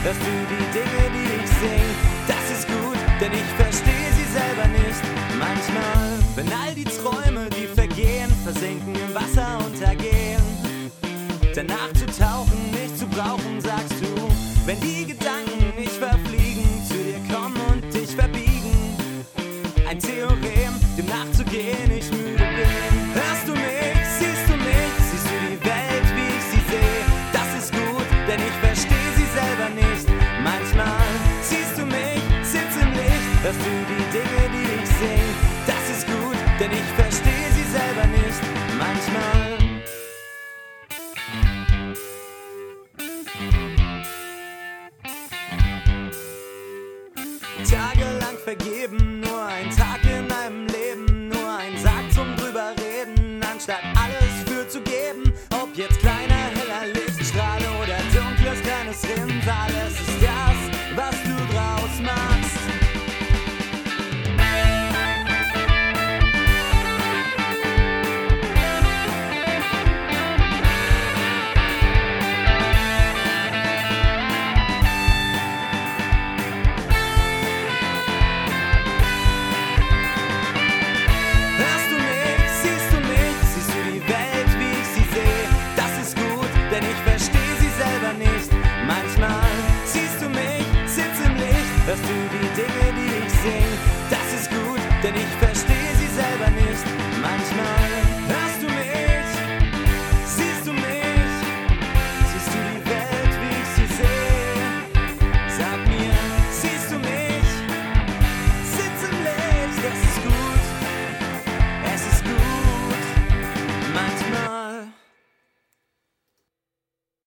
hörst du die Dinge, die ich sing. Das ist gut, denn ich verstehe sie selber nicht. Manchmal, wenn all die Träume, die vergehen, versinken im Wasser, untergehen. Danach zu tauchen, nicht zu brauchen, sagst du. Wenn die Gedanken nicht verfliegen, zu dir kommen und dich verbiegen. Ein Theorem, dem nachzugehen ich müde bin. Hörst du mich, siehst du die Welt, wie ich sie sehe. Das ist gut, denn ich verstehe sie selber nicht. Manchmal siehst du mich, sitz im Licht, hörst du die Dinge, die ich sing. Das ist gut, denn ich verstehe sie selber nicht. Manchmal. Tagelang vergeben, nur ein Tag in einem Leben, nur ein Sack zum drüber reden, anstatt alles für zu geben. Ob jetzt kleiner, heller Lichtstrahl oder dunkles, kleines Rinnsal, es ist das, was du draus machst. Denn ich verstehe sie selber nicht. Manchmal siehst du mich, sitz im Licht, hörst du die Dinge, die ich sing. Das ist gut, denn ich verstehe sie selber nicht. Manchmal